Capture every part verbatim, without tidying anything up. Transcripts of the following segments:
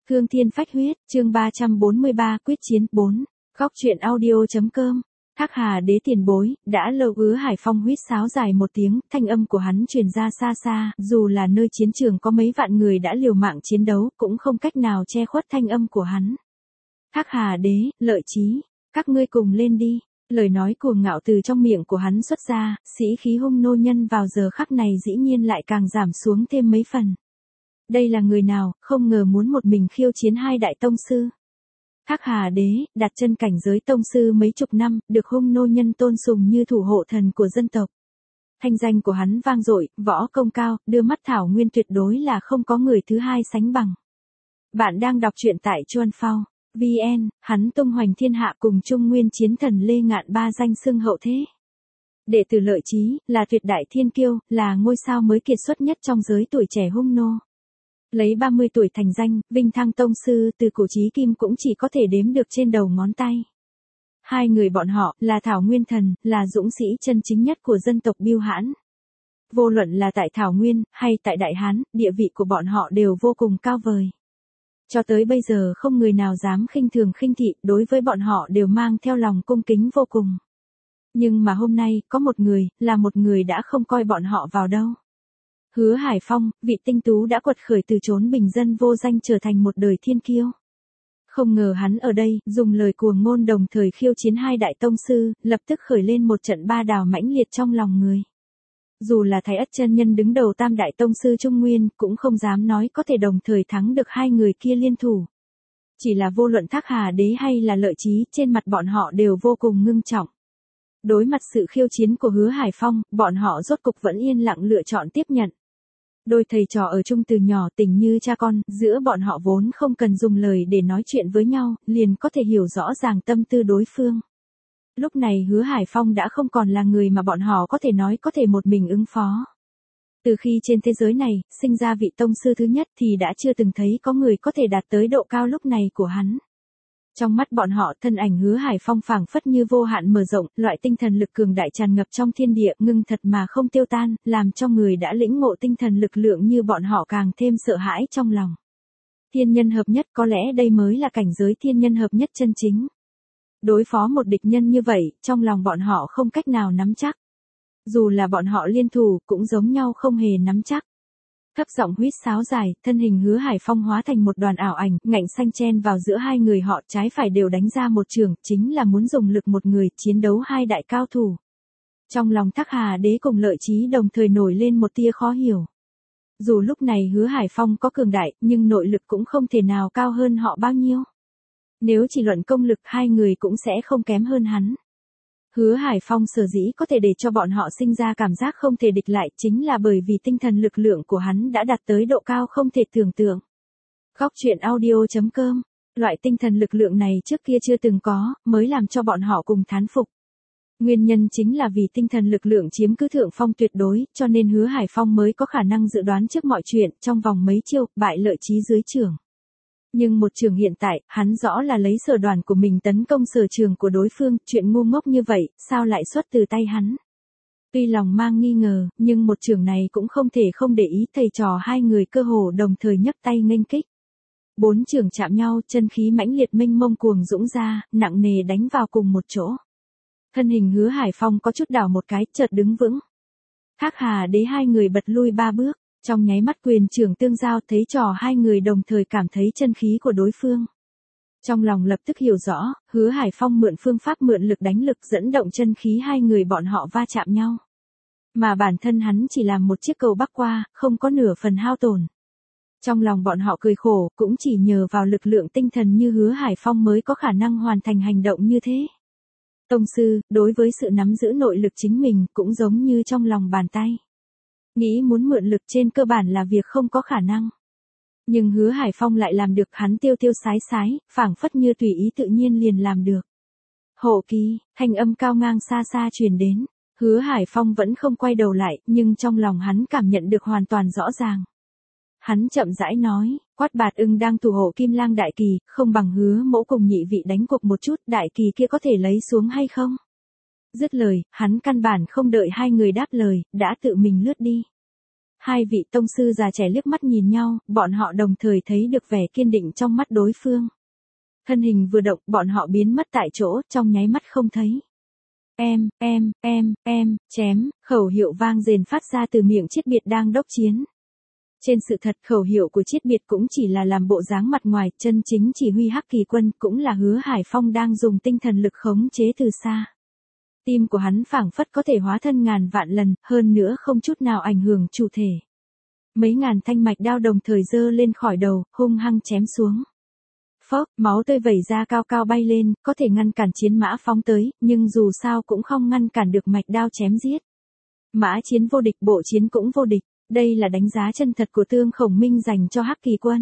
Cương Thiên Phách Huyết, chương ba trăm bốn mươi ba, quyết chiến bốn. Góc truyện audio.com. Thác Hà Đế tiền bối, đã lâu Hứa Hải Phong huýt sáo dài một tiếng, thanh âm của hắn truyền ra xa xa, dù là nơi chiến trường có mấy vạn người đã liều mạng chiến đấu, cũng không cách nào che khuất thanh âm của hắn. Thác Hà Đế, Lợi Chí, các ngươi cùng lên đi. Lời nói cuồng ngạo từ trong miệng của hắn xuất ra, sĩ khí hung nô nhân vào giờ khắc này dĩ nhiên lại càng giảm xuống thêm mấy phần. Đây là người nào, không ngờ muốn một mình khiêu chiến hai đại tông sư. Thác Hà Đế, đặt chân cảnh giới tông sư mấy chục năm, được hung nô nhân tôn sùng như thủ hộ thần của dân tộc. Thanh danh của hắn vang dội, võ công cao, đưa mắt thảo nguyên tuyệt đối là không có người thứ hai sánh bằng. Bạn đang đọc truyện tại Chuan Phao. vê en, hắn tung hoành thiên hạ cùng Trung Nguyên chiến thần Lê Ngạn ba danh xưng hậu thế. Đệ tử Lợi Chí, là tuyệt đại thiên kiêu, là ngôi sao mới kiệt xuất nhất trong giới tuổi trẻ hung nô. Lấy ba mươi tuổi thành danh, vinh thăng tông sư từ cổ chí kim cũng chỉ có thể đếm được trên đầu ngón tay. Hai người bọn họ, là Thảo Nguyên Thần, là dũng sĩ chân chính nhất của dân tộc Bưu Hãn. Vô luận là tại Thảo Nguyên, hay tại Đại Hán, địa vị của bọn họ đều vô cùng cao vời. Cho tới bây giờ không người nào dám khinh thường khinh thị, đối với bọn họ đều mang theo lòng cung kính vô cùng. Nhưng mà hôm nay, có một người, là một người đã không coi bọn họ vào đâu. Hứa Hải Phong, vị tinh tú đã quật khởi từ chốn bình dân vô danh trở thành một đời thiên kiêu. Không ngờ hắn ở đây, dùng lời cuồng ngôn đồng thời khiêu chiến hai đại tông sư, lập tức khởi lên một trận ba đào mãnh liệt trong lòng người. Dù là Thái Ất chân nhân đứng đầu tam đại tông sư Trung Nguyên, cũng không dám nói có thể đồng thời thắng được hai người kia liên thủ. Chỉ là vô luận Thác Hà Đế hay là Lợi Chí, trên mặt bọn họ đều vô cùng ngưng trọng. Đối mặt sự khiêu chiến của Hứa Hải Phong, bọn họ rốt cục vẫn yên lặng lựa chọn tiếp nhận. Đôi thầy trò ở chung từ nhỏ tình như cha con, giữa bọn họ vốn không cần dùng lời để nói chuyện với nhau, liền có thể hiểu rõ ràng tâm tư đối phương. Lúc này Hứa Hải Phong đã không còn là người mà bọn họ có thể nói có thể một mình ứng phó. Từ khi trên thế giới này, sinh ra vị tông sư thứ nhất thì đã chưa từng thấy có người có thể đạt tới độ cao lúc này của hắn. Trong mắt bọn họ, thân ảnh Hứa Hải Phong phảng phất như vô hạn mở rộng, loại tinh thần lực cường đại tràn ngập trong thiên địa, ngưng thật mà không tiêu tan, làm cho người đã lĩnh ngộ tinh thần lực lượng như bọn họ càng thêm sợ hãi trong lòng. Thiên nhân hợp nhất, có lẽ đây mới là cảnh giới thiên nhân hợp nhất chân chính. Đối phó một địch nhân như vậy, trong lòng bọn họ không cách nào nắm chắc. Dù là bọn họ liên thủ, cũng giống nhau không hề nắm chắc. Thấp giọng huýt sáo dài, thân hình Hứa Hải Phong hóa thành một đoàn ảo ảnh, ngạnh xanh chen vào giữa hai người họ, trái phải đều đánh ra một trường, chính là muốn dùng lực một người, chiến đấu hai đại cao thủ. Trong lòng Thác Hà Đế cùng Lợi Chí đồng thời nổi lên một tia khó hiểu. Dù lúc này Hứa Hải Phong có cường đại, nhưng nội lực cũng không thể nào cao hơn họ bao nhiêu. Nếu chỉ luận công lực, hai người cũng sẽ không kém hơn hắn. Hứa Hải Phong sở dĩ có thể để cho bọn họ sinh ra cảm giác không thể địch lại, chính là bởi vì tinh thần lực lượng của hắn đã đạt tới độ cao không thể tưởng tượng. Góc truyện audio.com. Loại tinh thần lực lượng này trước kia chưa từng có, mới làm cho bọn họ cùng thán phục. Nguyên nhân chính là vì tinh thần lực lượng chiếm cứ thượng phong tuyệt đối, cho nên Hứa Hải Phong mới có khả năng dự đoán trước mọi chuyện, trong vòng mấy chiêu, bại Lợi Chí dưới trường. Nhưng một trường hiện tại, hắn rõ là lấy sở đoàn của mình tấn công sở trường của đối phương, chuyện ngu ngốc như vậy, sao lại xuất từ tay hắn. Tuy lòng mang nghi ngờ, nhưng một trường này cũng không thể không để ý, thầy trò hai người cơ hồ đồng thời nhấc tay nghênh kích. Bốn trường chạm nhau, chân khí mãnh liệt mênh mông cuồng dũng ra, nặng nề đánh vào cùng một chỗ. Thân hình Hứa Hải Phong có chút đảo một cái, chợt đứng vững. Thác Hà Đế hai người bật lui ba bước. Trong nháy mắt quyền trưởng tương giao, thấy trò hai người đồng thời cảm thấy chân khí của đối phương. Trong lòng lập tức hiểu rõ, Hứa Hải Phong mượn phương pháp mượn lực đánh lực dẫn động chân khí hai người bọn họ va chạm nhau. Mà bản thân hắn chỉ làm một chiếc cầu bắc qua, không có nửa phần hao tổn. Trong lòng bọn họ cười khổ, cũng chỉ nhờ vào lực lượng tinh thần như Hứa Hải Phong mới có khả năng hoàn thành hành động như thế. Tông sư, đối với sự nắm giữ nội lực chính mình, cũng giống như trong lòng bàn tay. Nghĩ muốn mượn lực trên cơ bản là việc không có khả năng. Nhưng Hứa Hải Phong lại làm được, hắn tiêu tiêu sái sái, phảng phất như tùy ý tự nhiên liền làm được. Hộ kỳ, thanh âm cao ngang xa xa truyền đến. Hứa Hải Phong vẫn không quay đầu lại, nhưng trong lòng hắn cảm nhận được hoàn toàn rõ ràng. Hắn chậm rãi nói, Quát Bạt Ưng đang thủ hộ Kim Lang đại kỳ, không bằng Hứa mẫu cùng nhị vị đánh cuộc một chút, đại kỳ kia có thể lấy xuống hay không? Dứt lời, hắn căn bản không đợi hai người đáp lời, đã tự mình lướt đi. Hai vị tông sư già trẻ liếc mắt nhìn nhau, bọn họ đồng thời thấy được vẻ kiên định trong mắt đối phương. Thân hình vừa động, bọn họ biến mất tại chỗ, trong nháy mắt không thấy. Em, em, em, em, chém, khẩu hiệu vang rền phát ra từ miệng Chiết Biệt đang đốc chiến. Trên sự thật khẩu hiệu của Chiết Biệt cũng chỉ là làm bộ dáng mặt ngoài, chân chính chỉ huy Hắc Kỳ quân cũng là Hứa Hải Phong đang dùng tinh thần lực khống chế từ xa. Tim của hắn phảng phất có thể hóa thân ngàn vạn lần, hơn nữa không chút nào ảnh hưởng chủ thể. Mấy ngàn thanh mạch đao đồng thời giơ lên khỏi đầu, hung hăng chém xuống. Phốc, máu tươi vẩy ra cao cao bay lên, có thể ngăn cản chiến mã phóng tới, nhưng dù sao cũng không ngăn cản được mạch đao chém giết. Mã chiến vô địch, bộ chiến cũng vô địch, đây là đánh giá chân thật của Tương Khổng Minh dành cho Hắc Kỳ quân.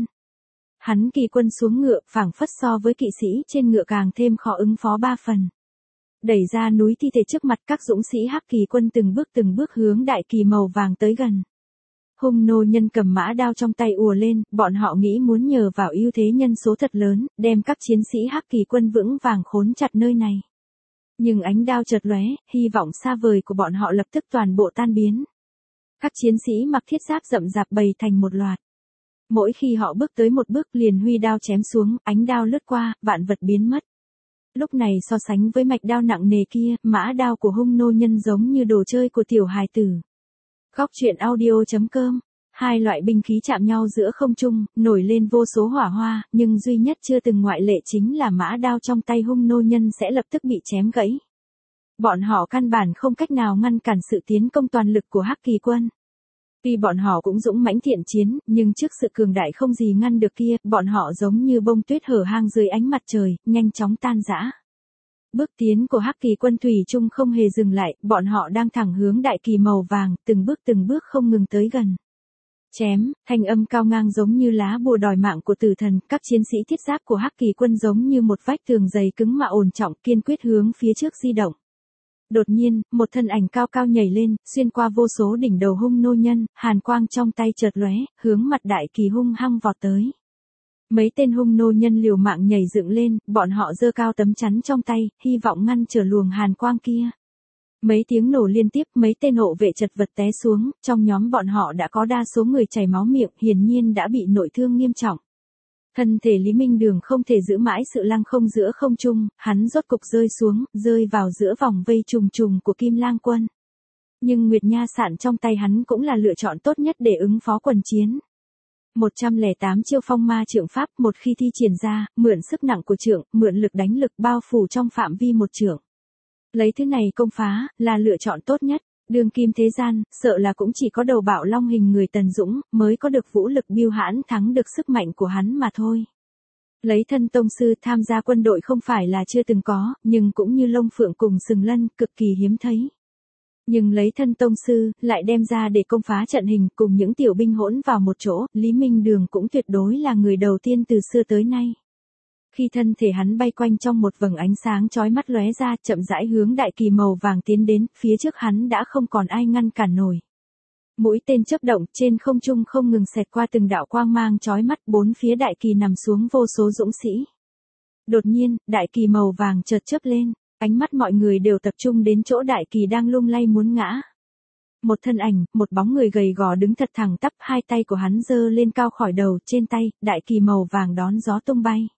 Hắn Kỳ quân xuống ngựa, phảng phất so với kỵ sĩ trên ngựa càng thêm khó ứng phó ba phần. Đẩy ra núi thi thể trước mặt các dũng sĩ Hắc Kỳ quân từng bước từng bước hướng đại kỳ màu vàng tới gần. Hung nô nhân cầm mã đao trong tay ùa lên, bọn họ nghĩ muốn nhờ vào ưu thế nhân số thật lớn, đem các chiến sĩ Hắc Kỳ quân vững vàng khốn chặt nơi này. Nhưng ánh đao chợt lóe, hy vọng xa vời của bọn họ lập tức toàn bộ tan biến. Các chiến sĩ mặc thiết giáp rậm rạp bầy thành một loạt. Mỗi khi họ bước tới một bước liền huy đao chém xuống, ánh đao lướt qua, vạn vật biến mất. Lúc này so sánh với mạch đao nặng nề kia, mã đao của hung nô nhân giống như đồ chơi của tiểu hài tử. Góc truyện audio chấm com. Hai loại binh khí chạm nhau giữa không trung, nổi lên vô số hỏa hoa, nhưng duy nhất chưa từng ngoại lệ chính là mã đao trong tay hung nô nhân sẽ lập tức bị chém gãy. Bọn họ căn bản không cách nào ngăn cản sự tiến công toàn lực của Hắc Kỳ quân. Tuy bọn họ cũng dũng mãnh thiện chiến, nhưng trước sự cường đại không gì ngăn được kia, bọn họ giống như bông tuyết hở hang dưới ánh mặt trời, nhanh chóng tan rã. Bước tiến của Hắc Kỳ quân thủy chung không hề dừng lại, bọn họ đang thẳng hướng đại kỳ màu vàng, từng bước từng bước không ngừng tới gần. Chém, thanh âm cao ngang giống như lá bùa đòi mạng của tử thần, các chiến sĩ thiết giáp của Hắc Kỳ quân giống như một vách tường dày cứng mà ổn trọng, kiên quyết hướng phía trước di động. Đột nhiên, một thân ảnh cao cao nhảy lên, xuyên qua vô số đỉnh đầu hung nô nhân, hàn quang trong tay chợt lóe, hướng mặt đại kỳ hung hăng vọt tới. Mấy tên hung nô nhân liều mạng nhảy dựng lên, bọn họ giơ cao tấm chắn trong tay, hy vọng ngăn trở luồng hàn quang kia. Mấy tiếng nổ liên tiếp, mấy tên hộ vệ chật vật té xuống, trong nhóm bọn họ đã có đa số người chảy máu miệng, hiển nhiên đã bị nội thương nghiêm trọng. Thân thể Lý Minh Đường không thể giữ mãi sự lăng không giữa không trung, hắn rốt cục rơi xuống, rơi vào giữa vòng vây trùng trùng của Kim Lang quân. Nhưng Nguyệt Nha Sạn trong tay hắn cũng là lựa chọn tốt nhất để ứng phó quần chiến. một trăm lẻ tám chiêu phong ma trượng pháp một khi thi triển ra, mượn sức nặng của trượng, mượn lực đánh lực bao phủ trong phạm vi một trượng. Lấy thứ này công phá, là lựa chọn tốt nhất. Đương kim thế gian, sợ là cũng chỉ có đầu bạo long hình người Tần Dũng, mới có được vũ lực biêu hãn thắng được sức mạnh của hắn mà thôi. Lấy thân tông sư tham gia quân đội không phải là chưa từng có, nhưng cũng như Long Phượng cùng Sừng Lân, cực kỳ hiếm thấy. Nhưng lấy thân tông sư, lại đem ra để công phá trận hình cùng những tiểu binh hỗn vào một chỗ, Lý Minh Đường cũng tuyệt đối là người đầu tiên từ xưa tới nay. Khi thân thể hắn bay quanh trong một vầng ánh sáng chói mắt lóe ra, chậm rãi hướng đại kỳ màu vàng tiến đến, phía trước hắn đã không còn ai ngăn cản nổi. Mũi tên chớp động trên không trung không ngừng xẹt qua từng đạo quang mang chói mắt, bốn phía đại kỳ nằm xuống vô số dũng sĩ. Đột nhiên, đại kỳ màu vàng chợt chớp lên, ánh mắt mọi người đều tập trung đến chỗ đại kỳ đang lung lay muốn ngã. Một thân ảnh, một bóng người gầy gò đứng thật thẳng tắp, hai tay của hắn giơ lên cao khỏi đầu, trên tay, đại kỳ màu vàng đón gió tung bay.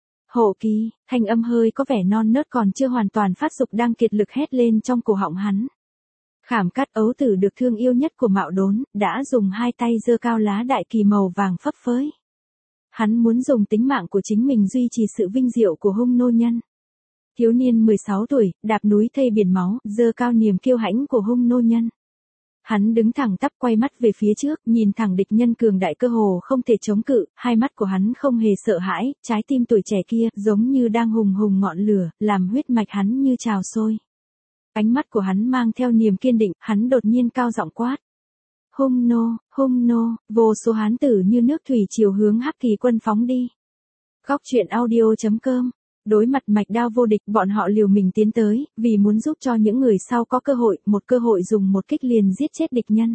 Hộ kỳ, thanh âm hơi có vẻ non nớt còn chưa hoàn toàn phát dục đang kiệt lực hét lên trong cổ họng hắn. Khảm Cát ấu tử được thương yêu nhất của Mạo Đốn, đã dùng hai tay giơ cao lá đại kỳ màu vàng phấp phới. Hắn muốn dùng tính mạng của chính mình duy trì sự vinh diệu của hung nô nhân. Thiếu niên mười sáu tuổi, đạp núi thây biển máu, giơ cao niềm kiêu hãnh của hung nô nhân. Hắn đứng thẳng tắp quay mắt về phía trước, nhìn thẳng địch nhân cường đại cơ hồ không thể chống cự, hai mắt của hắn không hề sợ hãi, trái tim tuổi trẻ kia giống như đang hùng hùng ngọn lửa, làm huyết mạch hắn như trào sôi. Ánh mắt của hắn mang theo niềm kiên định, hắn đột nhiên cao giọng quát. Hung nô, hung nô, vô số hán tử như nước thủy chiều hướng Hắc Kỳ quân phóng đi. Góc truyện audio chấm com. Đối mặt mạch đao vô địch, bọn họ liều mình tiến tới, vì muốn giúp cho những người sau có cơ hội, một cơ hội dùng một kích liền giết chết địch nhân.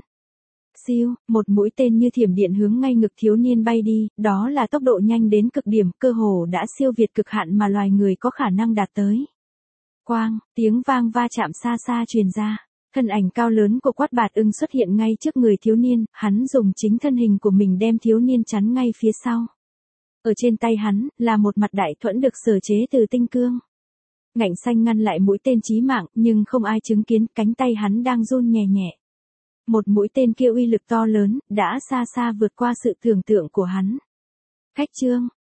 Siêu, một mũi tên như thiểm điện hướng ngay ngực thiếu niên bay đi, đó là tốc độ nhanh đến cực điểm, cơ hồ đã siêu việt cực hạn mà loài người có khả năng đạt tới. Quang, tiếng vang va chạm xa xa truyền ra. Thân ảnh cao lớn của Quát Bạt Ưng xuất hiện ngay trước người thiếu niên, hắn dùng chính thân hình của mình đem thiếu niên chắn ngay phía sau. Ở trên tay hắn, là một mặt đại thuẫn được sở chế từ tinh cương. Ngạnh xanh ngăn lại mũi tên chí mạng, nhưng không ai chứng kiến, cánh tay hắn đang run nhẹ nhẹ. Một mũi tên kia uy lực to lớn, đã xa xa vượt qua sự tưởng tượng của hắn. Khách trương,